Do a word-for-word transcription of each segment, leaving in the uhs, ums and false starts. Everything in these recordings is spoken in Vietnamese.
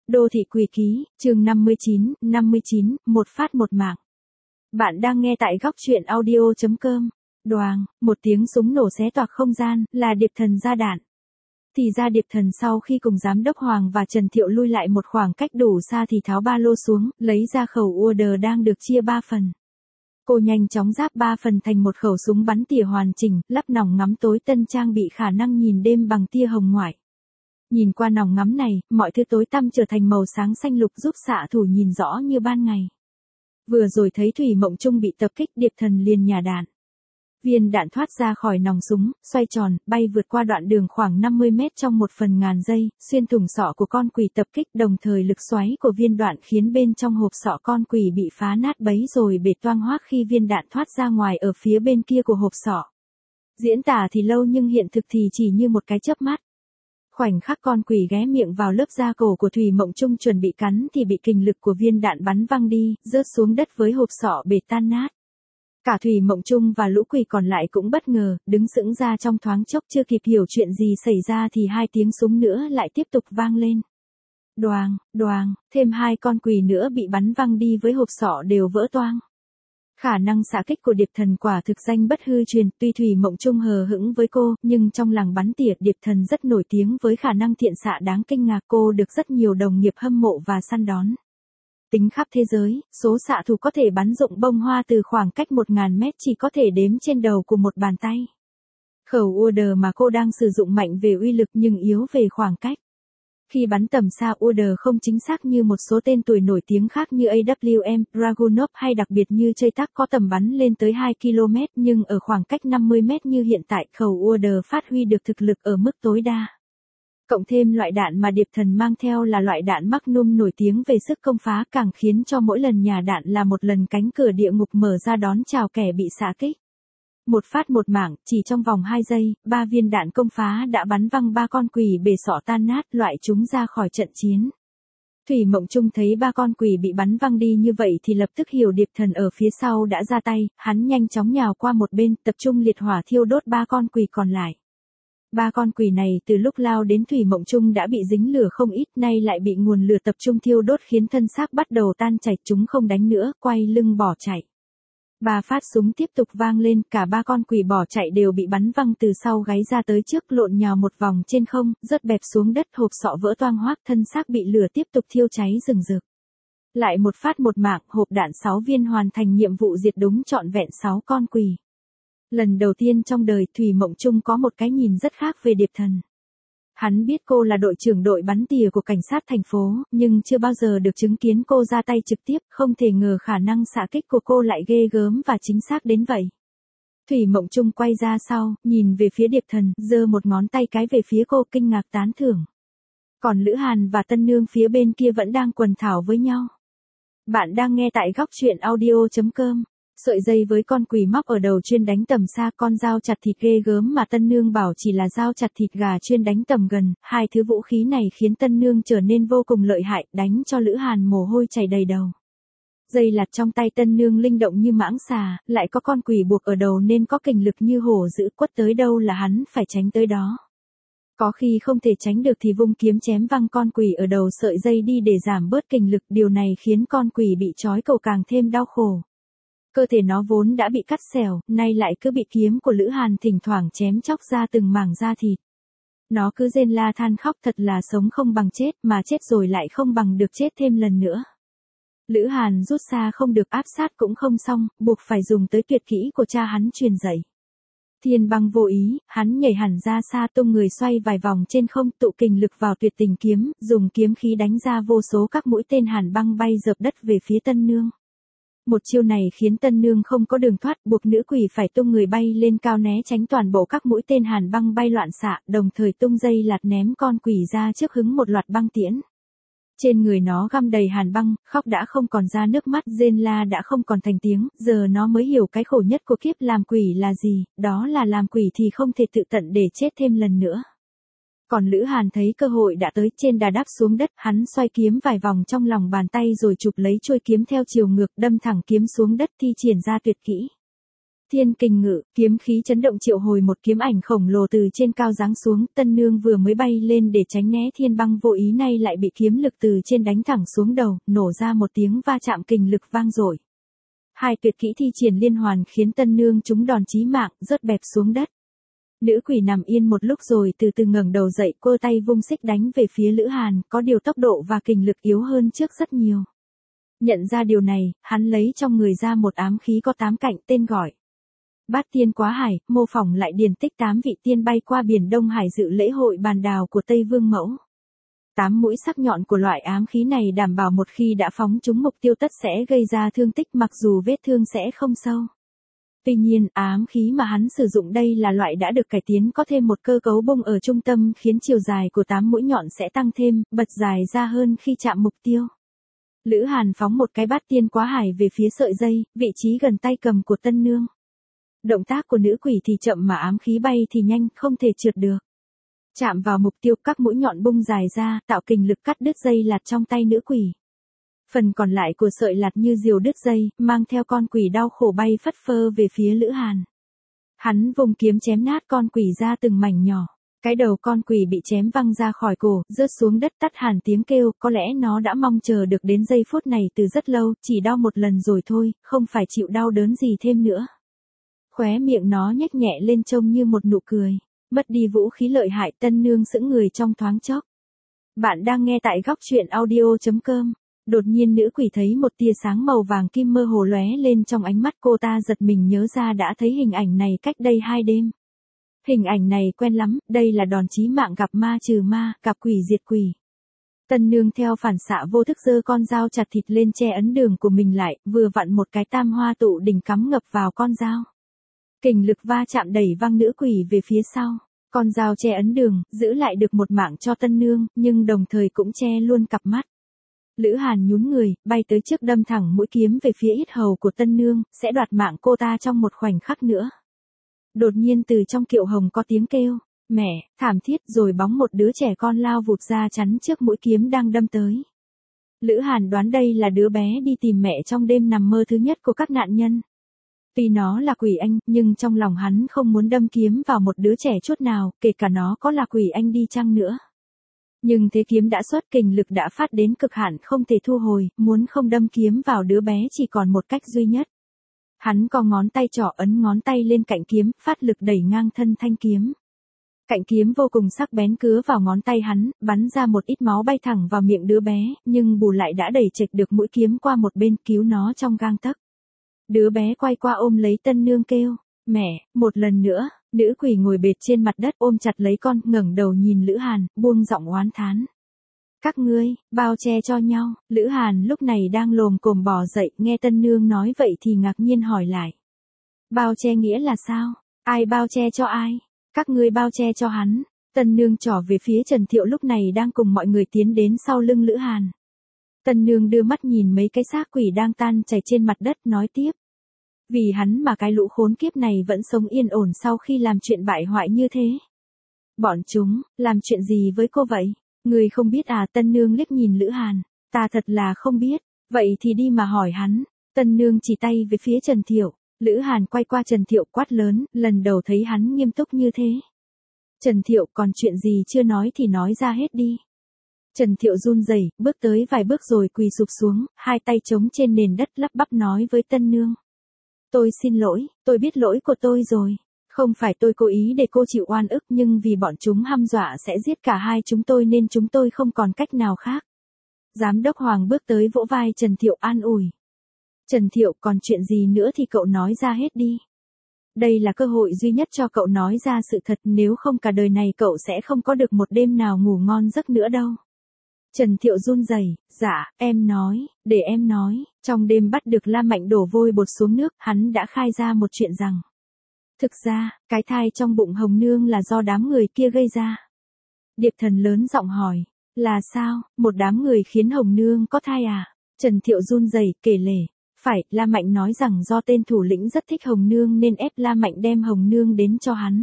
Đô thị quỷ ký, chương năm mươi chín, năm mươi chín, một phát một mạng. Bạn đang nghe tại góc truyện audio chấm com. Đoàng, một tiếng súng nổ xé toạc không gian, là Điệp Thần ra đạn. Thì ra Điệp Thần sau khi cùng Giám đốc Hoàng và Trần Thiệu lui lại một khoảng cách đủ xa thì tháo ba lô xuống, lấy ra khẩu u đê đang được chia ba phần. Cô nhanh chóng ráp ba phần thành một khẩu súng bắn tỉa hoàn chỉnh, lắp nòng ngắm tối tân trang bị khả năng nhìn đêm bằng tia hồng ngoại. Nhìn qua nòng ngắm này, mọi thứ tối tăm trở thành màu sáng xanh lục giúp xạ thủ nhìn rõ như ban ngày. Vừa rồi thấy Thủy Mộng Trung bị tập kích, Điệp Thần liền nhả đạn. Viên đạn thoát ra khỏi nòng súng, xoay tròn, bay vượt qua đoạn đường khoảng năm mươi mét trong một phần ngàn giây, xuyên thủng sọ của con quỷ tập kích, đồng thời lực xoáy của viên đạn khiến bên trong hộp sọ con quỷ bị phá nát bấy rồi bể toang hoác khi viên đạn thoát ra ngoài ở phía bên kia của hộp sọ. Diễn tả thì lâu nhưng hiện thực thì chỉ như một cái chớp mắt. Khoảnh khắc con quỷ ghé miệng vào lớp da cổ của Thủy Mộng Trung chuẩn bị cắn thì bị kình lực của viên đạn bắn văng đi, rớt xuống đất với hộp sọ bể tan nát. Cả Thủy Mộng Trung và lũ quỷ còn lại cũng bất ngờ, đứng sững ra trong thoáng chốc, chưa kịp hiểu chuyện gì xảy ra thì hai tiếng súng nữa lại tiếp tục vang lên. Đoàng, đoàng, thêm hai con quỷ nữa bị bắn văng đi với hộp sọ đều vỡ toang. Khả năng xạ kích của Điệp Thần quả thực danh bất hư truyền, tuy Thủy Mộng Trung hờ hững với cô, nhưng trong làng bắn tỉa Điệp Thần rất nổi tiếng với khả năng thiện xạ đáng kinh ngạc, cô được rất nhiều đồng nghiệp hâm mộ và săn đón. Tính khắp thế giới, số xạ thủ có thể bắn rụng bông hoa từ khoảng cách một nghìn mét chỉ có thể đếm trên đầu của một bàn tay. Khẩu u đê mà cô đang sử dụng mạnh về uy lực nhưng yếu về khoảng cách. Khi bắn tầm xa, u đê không chính xác như một số tên tuổi nổi tiếng khác như a vê em, Dragunov hay đặc biệt như Chaytak có tầm bắn lên tới hai ki lô mét, nhưng ở khoảng cách năm mươi mét như hiện tại, khẩu u đê phát huy được thực lực ở mức tối đa. Cộng thêm loại đạn mà Điệp Thần mang theo là loại đạn Magnum nổi tiếng về sức công phá, càng khiến cho mỗi lần nhả đạn là một lần cánh cửa địa ngục mở ra đón chào kẻ bị xạ kích. Một phát một mảng, chỉ trong vòng hai giây, ba viên đạn công phá đã bắn văng ba con quỷ bể sọ tan nát, loại chúng ra khỏi trận chiến. Thủy Mộng Trung thấy ba con quỷ bị bắn văng đi như vậy thì lập tức hiểu Điệp Thần ở phía sau đã ra tay, hắn nhanh chóng nhào qua một bên, tập trung liệt hỏa thiêu đốt ba con quỷ còn lại. Ba con quỷ này từ lúc lao đến Thủy Mộng Trung đã bị dính lửa không ít, nay lại bị nguồn lửa tập trung thiêu đốt khiến thân xác bắt đầu tan chảy, chúng không đánh nữa, quay lưng bỏ chạy. Ba phát súng tiếp tục vang lên, cả ba con quỷ bỏ chạy đều bị bắn văng từ sau gáy ra tới trước, lộn nhào một vòng trên không, rớt bẹp xuống đất, hộp sọ vỡ toang hoác, thân xác bị lửa tiếp tục thiêu cháy rừng rực. Lại một phát một mạng, hộp đạn sáu viên hoàn thành nhiệm vụ diệt đúng trọn vẹn sáu con quỷ. Lần đầu tiên trong đời, Thủy Mộng Trung có một cái nhìn rất khác về Điệp Thần. Hắn biết cô là đội trưởng đội bắn tỉa của cảnh sát thành phố, nhưng chưa bao giờ được chứng kiến cô ra tay trực tiếp, không thể ngờ khả năng xạ kích của cô lại ghê gớm và chính xác đến vậy. Thủy Mộng Trung quay ra sau, nhìn về phía Điệp Thần, giơ một ngón tay cái về phía cô, kinh ngạc tán thưởng. Còn Lữ Hàn và Tân Nương phía bên kia vẫn đang quần thảo với nhau. Bạn đang nghe tại góc truyện audio chấm com. Sợi dây với con quỷ móc ở đầu chuyên đánh tầm xa, con dao chặt thịt ghê gớm mà Tân Nương bảo chỉ là dao chặt thịt gà chuyên đánh tầm gần, hai thứ vũ khí này khiến Tân Nương trở nên vô cùng lợi hại, đánh cho Lữ Hàn mồ hôi chảy đầy đầu. Dây lạt trong tay Tân Nương linh động như mãng xà, lại có con quỷ buộc ở đầu nên có kình lực như hổ dữ, quất tới đâu là hắn phải tránh tới đó. Có khi không thể tránh được thì vung kiếm chém văng con quỷ ở đầu sợi dây đi để giảm bớt kình lực, điều này khiến con quỷ bị trói cầu càng thêm đau khổ. Cơ thể nó vốn đã bị cắt xẻo, nay lại cứ bị kiếm của Lữ Hàn thỉnh thoảng chém chóc ra từng mảng da thịt. Nó cứ rên la than khóc, thật là sống không bằng chết, mà chết rồi lại không bằng được chết thêm lần nữa. Lữ Hàn rút xa không được, áp sát cũng không xong, buộc phải dùng tới tuyệt kỹ của cha hắn truyền dạy. Thiên Băng vô ý, hắn nhảy hẳn ra xa, tung người xoay vài vòng trên không, tụ kình lực vào tuyệt tình kiếm, dùng kiếm khí đánh ra vô số các mũi tên Hàn Băng bay dợp đất về phía Tân Nương. Một chiêu này khiến Tân Nương không có đường thoát, buộc nữ quỷ phải tung người bay lên cao né tránh toàn bộ các mũi tên Hàn Băng bay loạn xạ, đồng thời tung dây lạt ném con quỷ ra trước hứng một loạt băng tiễn. Trên người nó găm đầy hàn băng, khóc đã không còn ra nước mắt, rên la đã không còn thành tiếng, giờ nó mới hiểu cái khổ nhất của kiếp làm quỷ là gì, đó là làm quỷ thì không thể tự tận để chết thêm lần nữa. Còn Lữ Hàn thấy cơ hội đã tới, trên đà đáp xuống đất, hắn xoay kiếm vài vòng trong lòng bàn tay rồi chụp lấy chuôi kiếm theo chiều ngược, đâm thẳng kiếm xuống đất, thi triển ra tuyệt kỹ. Thiên kình ngự, kiếm khí chấn động triệu hồi một kiếm ảnh khổng lồ từ trên cao giáng xuống, tân nương vừa mới bay lên để tránh né thiên băng vô ý nay lại bị kiếm lực từ trên đánh thẳng xuống đầu, nổ ra một tiếng va chạm kình lực vang dội. Hai tuyệt kỹ thi triển liên hoàn khiến tân nương trúng đòn chí mạng, rớt bẹp xuống đất. Nữ quỷ nằm yên một lúc rồi từ từ ngẩng đầu dậy, cô tay vung xích đánh về phía Lữ Hàn, có điều tốc độ và kình lực yếu hơn trước rất nhiều. Nhận ra điều này, hắn lấy trong người ra một ám khí có tám cạnh, tên gọi Bát Tiên Quá Hải, mô phỏng lại điển tích tám vị tiên bay qua biển Đông Hải dự lễ hội bàn đào của Tây Vương Mẫu. Tám mũi sắc nhọn của loại ám khí này đảm bảo một khi đã phóng trúng mục tiêu tất sẽ gây ra thương tích mặc dù vết thương sẽ không sâu. Tuy nhiên, ám khí mà hắn sử dụng đây là loại đã được cải tiến, có thêm một cơ cấu bông ở trung tâm khiến chiều dài của tám mũi nhọn sẽ tăng thêm, bật dài ra hơn khi chạm mục tiêu. Lữ Hàn phóng một cái Bát Tiên Quá Hải về phía sợi dây, vị trí gần tay cầm của tân nương. Động tác của nữ quỷ thì chậm mà ám khí bay thì nhanh, không thể trượt được. Chạm vào mục tiêu, các mũi nhọn bung dài ra, tạo kình lực cắt đứt dây lạt trong tay nữ quỷ. Phần còn lại của sợi lạt như diều đứt dây, mang theo con quỷ đau khổ bay phất phơ về phía Lữ Hàn. Hắn vùng kiếm chém nát con quỷ ra từng mảnh nhỏ. Cái đầu con quỷ bị chém văng ra khỏi cổ, rớt xuống đất tắt hẳn tiếng kêu, có lẽ nó đã mong chờ được đến giây phút này từ rất lâu, chỉ đau một lần rồi thôi, không phải chịu đau đớn gì thêm nữa. Khóe miệng nó nhếch nhẹ lên trông như một nụ cười. Mất đi vũ khí lợi hại, tân nương sững người trong thoáng chốc. Bạn đang nghe tại góc truyện audio chấm com. Đột nhiên nữ quỷ thấy một tia sáng màu vàng kim mơ hồ lóe lên trong ánh mắt, cô ta giật mình nhớ ra đã thấy hình ảnh này cách đây hai đêm. Hình ảnh này quen lắm, đây là đòn chí mạng gặp ma trừ ma, gặp quỷ diệt quỷ. Tân nương theo phản xạ vô thức giơ con dao chặt thịt lên che ấn đường của mình lại, vừa vặn một cái tam hoa tụ đỉnh cắm ngập vào con dao. Kình lực va chạm đẩy văng nữ quỷ về phía sau. Con dao che ấn đường, giữ lại được một mạng cho tân nương, nhưng đồng thời cũng che luôn cặp mắt. Lữ Hàn nhún người, bay tới trước đâm thẳng mũi kiếm về phía yết hầu của tân nương, sẽ đoạt mạng cô ta trong một khoảnh khắc nữa. Đột nhiên từ trong kiệu hồng có tiếng kêu, mẹ, thảm thiết, rồi bóng một đứa trẻ con lao vụt ra chắn trước mũi kiếm đang đâm tới. Lữ Hàn đoán đây là đứa bé đi tìm mẹ trong đêm nằm mơ thứ nhất của các nạn nhân. Tuy nó là quỷ anh, nhưng trong lòng hắn không muốn đâm kiếm vào một đứa trẻ chút nào, kể cả nó có là quỷ anh đi chăng nữa. Nhưng thế kiếm đã xuất, kình lực đã phát đến cực hạn không thể thu hồi, muốn không đâm kiếm vào đứa bé chỉ còn một cách duy nhất. Hắn co ngón tay trỏ ấn ngón tay lên cạnh kiếm, phát lực đẩy ngang thân thanh kiếm. Cạnh kiếm vô cùng sắc bén cứa vào ngón tay hắn, bắn ra một ít máu bay thẳng vào miệng đứa bé, nhưng bù lại đã đẩy chệch được mũi kiếm qua một bên, cứu nó trong gang tấc. Đứa bé quay qua ôm lấy tân nương kêu, mẹ, một lần nữa. Nữ quỷ ngồi bệt trên mặt đất ôm chặt lấy con, ngẩng đầu nhìn Lữ Hàn, buông giọng oán thán. Các ngươi, bao che cho nhau. Lữ Hàn lúc này đang lồm cồm bò dậy, nghe tân nương nói vậy thì ngạc nhiên hỏi lại. Bao che nghĩa là sao? Ai bao che cho ai? Các ngươi bao che cho hắn. Tân nương trỏ về phía Trần Thiệu lúc này đang cùng mọi người tiến đến sau lưng Lữ Hàn. Tân nương đưa mắt nhìn mấy cái xác quỷ đang tan chảy trên mặt đất, nói tiếp. Vì hắn mà cái lũ khốn kiếp này vẫn sống yên ổn sau khi làm chuyện bại hoại như thế. Bọn chúng, làm chuyện gì với cô vậy? Người không biết à? Tân nương liếc nhìn Lữ Hàn. Ta thật là không biết. Vậy thì đi mà hỏi hắn. Tân nương chỉ tay về phía Trần Thiệu. Lữ Hàn quay qua Trần Thiệu quát lớn, lần đầu thấy hắn nghiêm túc như thế. Trần Thiệu, còn chuyện gì chưa nói thì nói ra hết đi. Trần Thiệu run rẩy, bước tới vài bước rồi quỳ sụp xuống, hai tay chống trên nền đất lắp bắp nói với tân nương. Tôi xin lỗi, tôi biết lỗi của tôi rồi. Không phải tôi cố ý để cô chịu oan ức, nhưng vì bọn chúng hăm dọa sẽ giết cả hai chúng tôi nên chúng tôi không còn cách nào khác. Giám đốc Hoàng bước tới vỗ vai Trần Thiệu an ủi. Trần Thiệu, còn chuyện gì nữa thì cậu nói ra hết đi. Đây là cơ hội duy nhất cho cậu nói ra sự thật, nếu không cả đời này cậu sẽ không có được một đêm nào ngủ ngon giấc nữa đâu. Trần Thiệu run rẩy, dạ, em nói, để em nói, trong đêm bắt được La Mạnh đổ vôi bột xuống nước, hắn đã khai ra một chuyện rằng. Thực ra, cái thai trong bụng Hồng Nương là do đám người kia gây ra. Điệp Thần lớn giọng hỏi, là sao, một đám người khiến Hồng Nương có thai à? Trần Thiệu run rẩy kể lể, phải, La Mạnh nói rằng do tên thủ lĩnh rất thích Hồng Nương nên ép La Mạnh đem Hồng Nương đến cho hắn.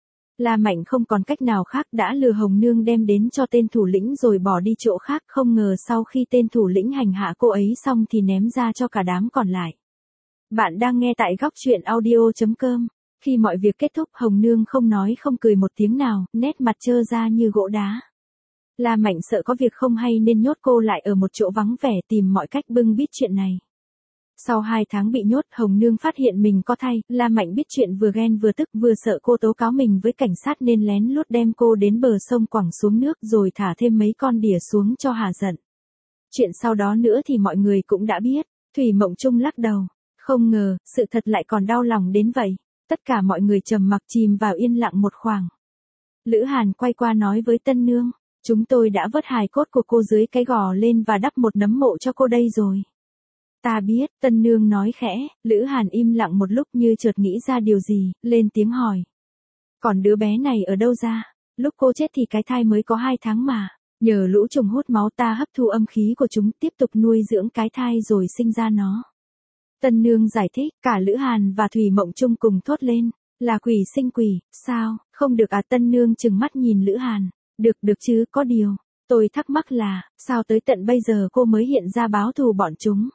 La Mạnh không còn cách nào khác đã lừa Hồng Nương đem đến cho tên thủ lĩnh rồi bỏ đi chỗ khác, không ngờ sau khi tên thủ lĩnh hành hạ cô ấy xong thì ném ra cho cả đám còn lại. Bạn đang nghe tại góc chuyện audio chấm com. Khi mọi việc kết thúc, Hồng Nương không nói không cười một tiếng nào, nét mặt trơ ra như gỗ đá. La Mạnh sợ có việc không hay nên nhốt cô lại ở một chỗ vắng vẻ, tìm mọi cách bưng bít chuyện này. Sau hai tháng bị nhốt, Hồng Nương phát hiện mình có thai, La Mạnh biết chuyện vừa ghen vừa tức vừa sợ cô tố cáo mình với cảnh sát nên lén lút đem cô đến bờ sông quẳng xuống nước rồi thả thêm mấy con đỉa xuống cho hả giận. Chuyện sau đó nữa thì mọi người cũng đã biết. Thủy Mộng Trung lắc đầu. Không ngờ, sự thật lại còn đau lòng đến vậy. Tất cả mọi người trầm mặc chìm vào yên lặng một khoảng. Lữ Hàn quay qua nói với Tân Nương. Chúng tôi đã vớt hài cốt của cô dưới cái gò lên và đắp một nấm mộ cho cô đây rồi. Ta biết, Tân Nương nói khẽ. Lữ Hàn im lặng một lúc như chợt nghĩ ra điều gì, lên tiếng hỏi. Còn đứa bé này ở đâu ra? Lúc cô chết thì cái thai mới có hai tháng mà. Nhờ lũ trùng hút máu ta hấp thu âm khí của chúng, tiếp tục nuôi dưỡng cái thai rồi sinh ra nó. Tân Nương giải thích, cả Lữ Hàn và Thủy Mộng Trung cùng thốt lên. Là quỷ sinh quỷ, sao, không được à? Tân Nương trừng mắt nhìn Lữ Hàn. Được được chứ, có điều. Tôi thắc mắc là, sao tới tận bây giờ cô mới hiện ra báo thù bọn chúng?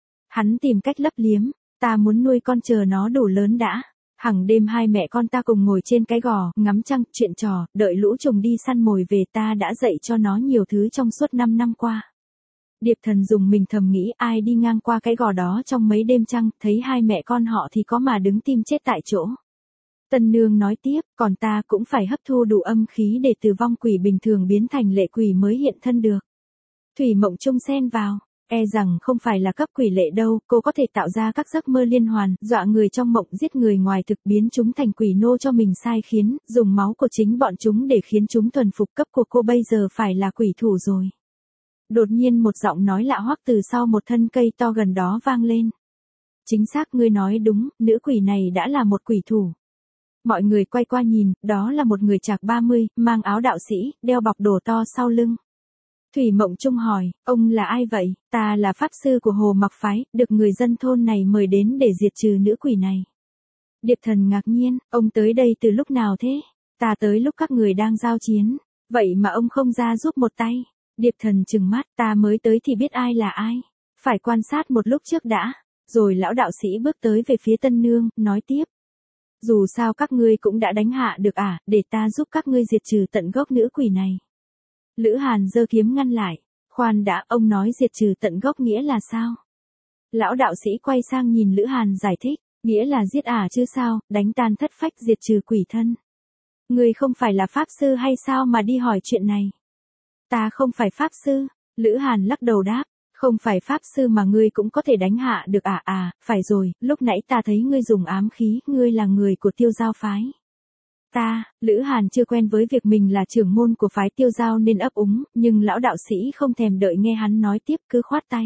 Hắn tìm cách lấp liếm. Ta muốn nuôi con chờ nó đủ lớn đã. Hằng đêm hai mẹ con ta cùng ngồi trên cái gò, ngắm trăng, chuyện trò, đợi lũ trùng đi săn mồi về. Ta đã dạy cho nó nhiều thứ trong suốt năm năm qua. Điệp Thần dùng mình thầm nghĩ ai đi ngang qua cái gò đó trong mấy đêm trăng, thấy hai mẹ con họ thì có mà đứng tim chết tại chỗ. Tân Nương nói tiếp, còn ta cũng phải hấp thu đủ âm khí để từ vong quỷ bình thường biến thành lệ quỷ mới hiện thân được. Thủy Mộng Trung xen vào. E rằng không phải là cấp quỷ lệ đâu, cô có thể tạo ra các giấc mơ liên hoàn, dọa người trong mộng, giết người ngoài thực, biến chúng thành quỷ nô cho mình sai khiến, dùng máu của chính bọn chúng để khiến chúng thuần phục. Cấp của cô bây giờ phải là quỷ thủ rồi. Đột nhiên một giọng nói lạ hoắc từ sau một thân cây to gần đó vang lên. Chính xác, ngươi nói đúng, nữ quỷ này đã là một quỷ thủ. Mọi người quay qua nhìn, đó là một người chạc ba mươi, mang áo đạo sĩ, đeo bọc đồ to sau lưng. Thủy Mộng Trung hỏi, ông là ai vậy? Ta là pháp sư của Hồ Mặc Phái, được người dân thôn này mời đến để diệt trừ nữ quỷ này. Điệp Thần ngạc nhiên, ông tới đây từ lúc nào thế? Ta tới lúc các người đang giao chiến. Vậy mà ông không ra giúp một tay. Điệp Thần trừng mắt, ta mới tới thì biết ai là ai. Phải quan sát một lúc trước đã. Rồi lão đạo sĩ bước tới về phía Tân Nương, nói tiếp. Dù sao các ngươi cũng đã đánh hạ được à, để ta giúp các ngươi diệt trừ tận gốc nữ quỷ này. Lữ Hàn giơ kiếm ngăn lại. Khoan đã, ông nói diệt trừ tận gốc nghĩa là sao? Lão đạo sĩ quay sang nhìn Lữ Hàn giải thích. Nghĩa là giết à chứ sao, đánh tan thất phách, diệt trừ quỷ thân. Ngươi không phải là pháp sư hay sao mà đi hỏi chuyện này? Ta không phải pháp sư. Lữ Hàn lắc đầu đáp. Không phải pháp sư mà ngươi cũng có thể đánh hạ được à? À, phải rồi, lúc nãy ta thấy ngươi dùng ám khí, ngươi là người của Tiêu Giao phái. Ta, Lữ Hàn chưa quen với việc mình là trưởng môn của phái Tiêu Giao nên ấp úng, nhưng lão đạo sĩ không thèm đợi nghe hắn nói tiếp, cứ khoát tay.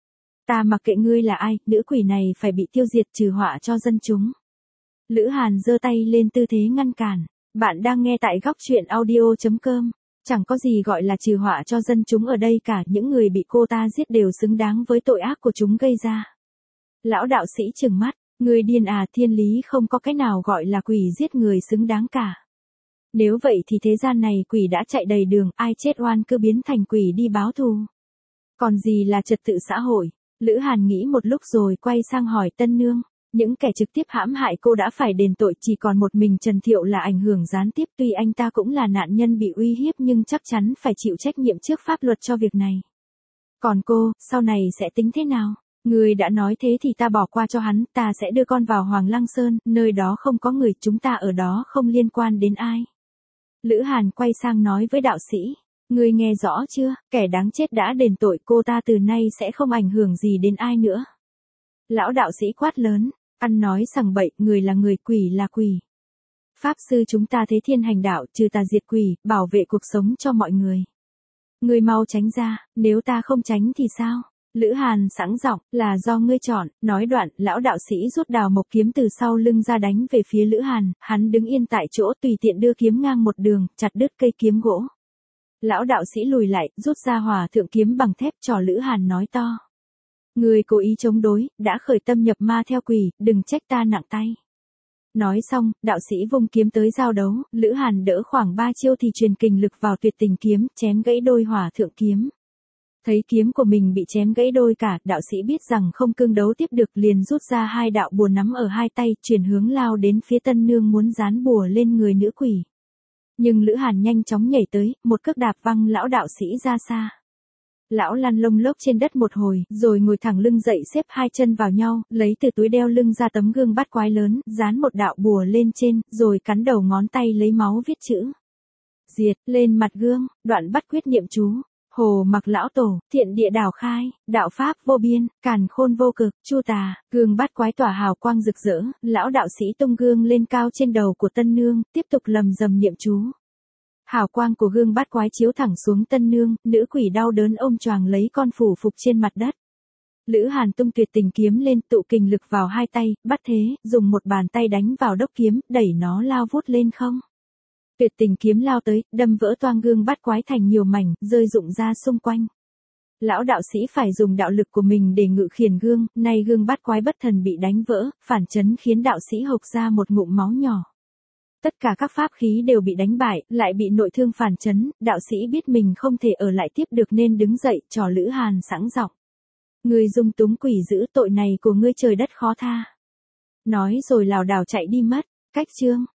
Ta mặc kệ ngươi là ai, nữ quỷ này phải bị tiêu diệt, trừ họa cho dân chúng. Lữ Hàn giơ tay lên tư thế ngăn cản. Bạn đang nghe tại góc chuyện audio chấm com. Chẳng có gì gọi là trừ họa cho dân chúng ở đây cả, những người bị cô ta giết đều xứng đáng với tội ác của chúng gây ra. Lão đạo sĩ trừng mắt. Người điên à, thiên lý không có cái nào gọi là quỷ giết người xứng đáng cả. Nếu vậy thì thế gian này quỷ đã chạy đầy đường, ai chết oan cứ biến thành quỷ đi báo thù. Còn gì là trật tự xã hội? Lữ Hàn nghĩ một lúc rồi quay sang hỏi Tân Nương. Những kẻ trực tiếp hãm hại cô đã phải đền tội, chỉ còn một mình Trần Thiệu là ảnh hưởng gián tiếp. Tuy anh ta cũng là nạn nhân bị uy hiếp nhưng chắc chắn phải chịu trách nhiệm trước pháp luật cho việc này. Còn cô, sau này sẽ tính thế nào? Người đã nói thế thì ta bỏ qua cho hắn, ta sẽ đưa con vào Hoàng Lăng Sơn, nơi đó không có người, chúng ta ở đó không liên quan đến ai. Lữ Hàn quay sang nói với đạo sĩ, người nghe rõ chưa, kẻ đáng chết đã đền tội, cô ta từ nay sẽ không ảnh hưởng gì đến ai nữa. Lão đạo sĩ quát lớn, ăn nói sằng bậy, người là người, quỷ là quỷ. Pháp sư chúng ta thế thiên hành đạo, trừ tà diệt quỷ, bảo vệ cuộc sống cho mọi người. Người mau tránh ra, nếu ta không tránh thì sao? Lữ Hàn sẵn giọng, là do ngươi chọn. Nói đoạn, lão đạo sĩ rút đào mộc kiếm từ sau lưng ra đánh về phía Lữ Hàn, hắn đứng yên tại chỗ tùy tiện đưa kiếm ngang một đường, chặt đứt cây kiếm gỗ. Lão đạo sĩ lùi lại, rút ra hòa thượng kiếm bằng thép, trò Lữ Hàn nói to. Người cố ý chống đối, đã khởi tâm nhập ma theo quỷ, đừng trách ta nặng tay. Nói xong, đạo sĩ vung kiếm tới giao đấu, Lữ Hàn đỡ khoảng ba chiêu thì truyền kình lực vào tuyệt tình kiếm, chém gãy đôi hỏa thượng kiếm. Thấy kiếm của mình bị chém gãy đôi cả, đạo sĩ biết rằng không cương đấu tiếp được, liền rút ra hai đạo bùa nắm ở hai tay, chuyển hướng lao đến phía tân nương muốn dán bùa lên người nữ quỷ. Nhưng Lữ Hàn nhanh chóng nhảy tới, một cước đạp văng lão đạo sĩ ra xa. Lão lăn lông lốc trên đất một hồi, rồi ngồi thẳng lưng dậy xếp hai chân vào nhau, lấy từ túi đeo lưng ra tấm gương bát quái lớn, dán một đạo bùa lên trên, rồi cắn đầu ngón tay lấy máu viết chữ diệt lên mặt gương, đoạn bắt quyết niệm chú. Hồ mặc lão tổ, thiện địa đảo khai, đạo pháp vô biên, càn khôn vô cực, chu tà, gương bát quái tỏa hào quang rực rỡ, lão đạo sĩ tung gương lên cao trên đầu của tân nương, tiếp tục lầm rầm niệm chú. Hào quang của gương bát quái chiếu thẳng xuống tân nương, nữ quỷ đau đớn ôm choàng lấy con phủ phục trên mặt đất. Lữ Hàn tung tuyệt tình kiếm lên, tụ kình lực vào hai tay, bắt thế, dùng một bàn tay đánh vào đốc kiếm, đẩy nó lao vút lên không. Tuyệt tình kiếm lao tới, đâm vỡ toang gương bát quái thành nhiều mảnh, rơi rụng ra xung quanh. Lão đạo sĩ phải dùng đạo lực của mình để ngự khiển gương, nay gương bát quái bất thần bị đánh vỡ, phản chấn khiến đạo sĩ hộc ra một ngụm máu nhỏ. Tất cả các pháp khí đều bị đánh bại, lại bị nội thương phản chấn, đạo sĩ biết mình không thể ở lại tiếp được nên đứng dậy, trò Lữ Hàn sẵn giọng. Ngươi dung túng quỷ dữ, tội này của ngươi trời đất khó tha. Nói rồi lảo đảo chạy đi mất. Cách chương